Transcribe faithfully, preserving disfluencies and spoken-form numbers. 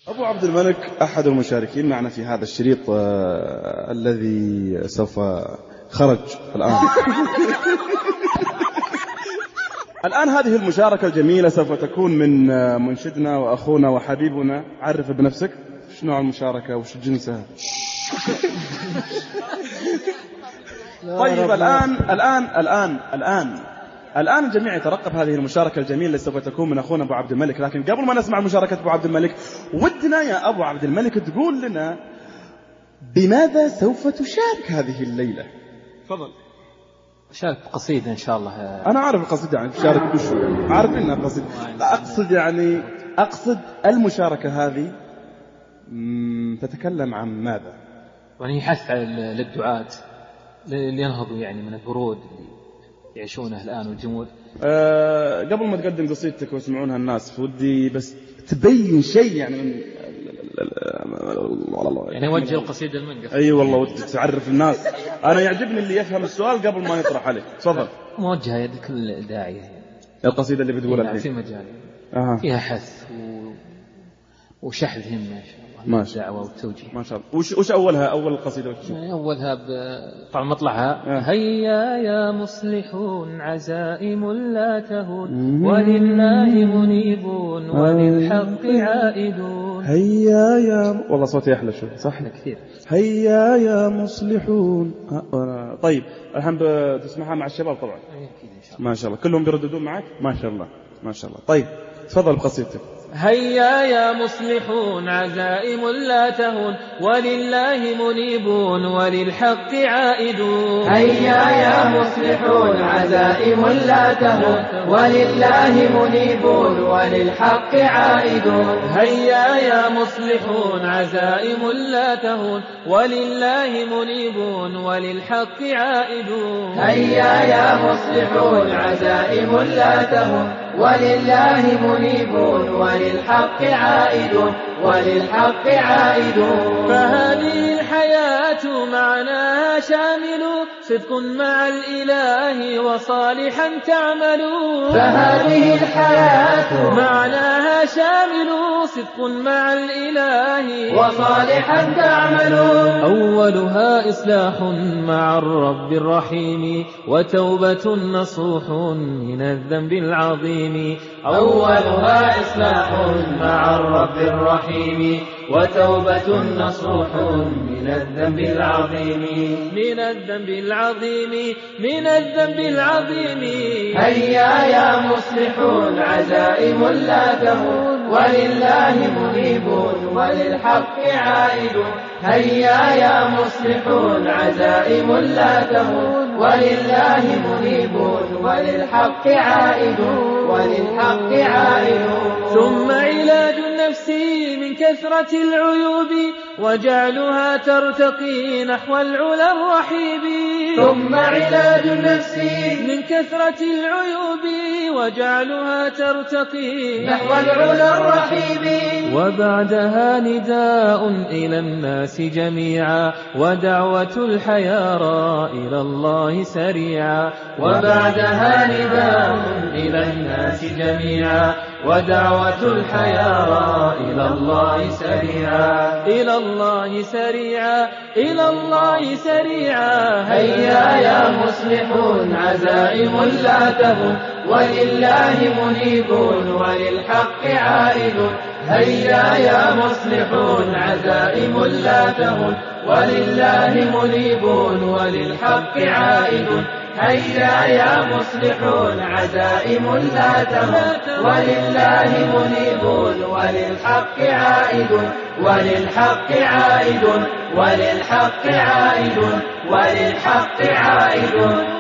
أبو عبد الملك أحد المشاركين معنا في هذا الشريط آه الذي سوف خرج الآن. الآن هذه المشاركة الجميلة سوف تكون من منشدنا وأخونا وحبيبنا. عرف بنفسك، شنو نوع المشاركة وش جنسها؟ طيب الآن الآن الآن الآن الآن الجميع يترقب هذه المشاركة الجميلة اللي سوف تكون من أخونا أبو عبد الملك. لكن قبل ما نسمع مشاركة أبو عبد الملك، ودنا يا أبو عبد الملك تقول لنا بماذا سوف تشارك هذه الليلة؟ تفضل. شارك قصيدة إن شاء الله. أنا عارف القصيدة يعني تشارك بشو، عارف إنها قصيدة. أقصد يعني أقصد المشاركة هذه تتكلم عن ماذا؟ يعني حث للدعاة لينهضوا يعني من البرود اللي يعيشونه الآن والجمود. أه قبل ما تقدم قصيدتك ويسمعونها الناس، ودي بس تبين شيء يعني من يعني وجه القصيدة المنقف. أي والله ودي تعرف الناس. أنا يعجبني اللي يفهم السؤال قبل ما يطرح عليه. تفضل. موجهة لكل داعية. القصيدة اللي بتقولها الحين في مجال أه. فيها حث و... وشحذ همة إن شاء الله. ما شاء الله. الدعوة والتوجيه. ما شاء الله. وش وش أولها أول القصيدة؟ يعني أولها ب... طبعا مطلعها أه. هيا يا مصلحون عزائم لا تهون ولله منيبون وللحق عائدون. هيا يا والله صوتي أحلى شوي صح كثير. هيا يا مصلحون. أه. طيب الحين بتسمعها مع الشباب طبعا. أكيد إن شاء الله. ما شاء الله كلهم بيرددون معك ما شاء الله ما شاء الله. طيب تفضل بقصيدتك. هيا يا مصلحون عزائم لا تهون ولله منيبون وللحق عائدون. هيا يا مصلحون عزائم لا تهون ولله منيبون وللحق عائدون. هيا يا مصلحون عزائم لا تهون ولله منيبون وللحق عائدون. هيا يا مصلحون عزائم لا تهون ولله منيبون وللحق عائدون وللحق عائدون. فهذه الحياة معناها شامل صدق مع الإله وصالحا تعمل. فهذه الحياة معناها شامل صدق مع الإله وصالحا تعمل. أولها إصلاح مع الرب الرحيم وتوبة نصوح من الذنب العظيم. أولها إصلاح مع الرب الرحيم وتوبة نصوح من الذنب العظيم. من الذنب العظيم من الذنب العظيم. هيا يا مصلحون عزائم لا تهون ولله منيبون وللحق عائدون. هيا يا مصلحون عزائم لا تهون ولله منيبون وللحق عائدون وللحق عائدون. ثم علاج النفس من كثرة العيوب وجعلها ترتقي نحو العلا الرحيب. ثم علاج النفس من كثرة العيوب وجعلها ترتقي نحو العلا الرحيب. وبعدها نداء إلى الناس جميعا ودعوة الحيارى إلى الله سريعا. وبعدها نداء إلى الناس جميعا ودعوة الحيارى إلى الله سريعا. إلى الله سريعا إلى الله سريعا. هيا يا مصلحون عزائم لا تهون ولله منيبون وللحق عائدون. هيا يا مصلحون عزائم لا تهون ولله منيبون وللحق عائدون. هيا يا مصلحون عزائم لا تهون ولله منيبون وللحق عائدون وللحق عائدون وللحق عائدون وللحق عائدون.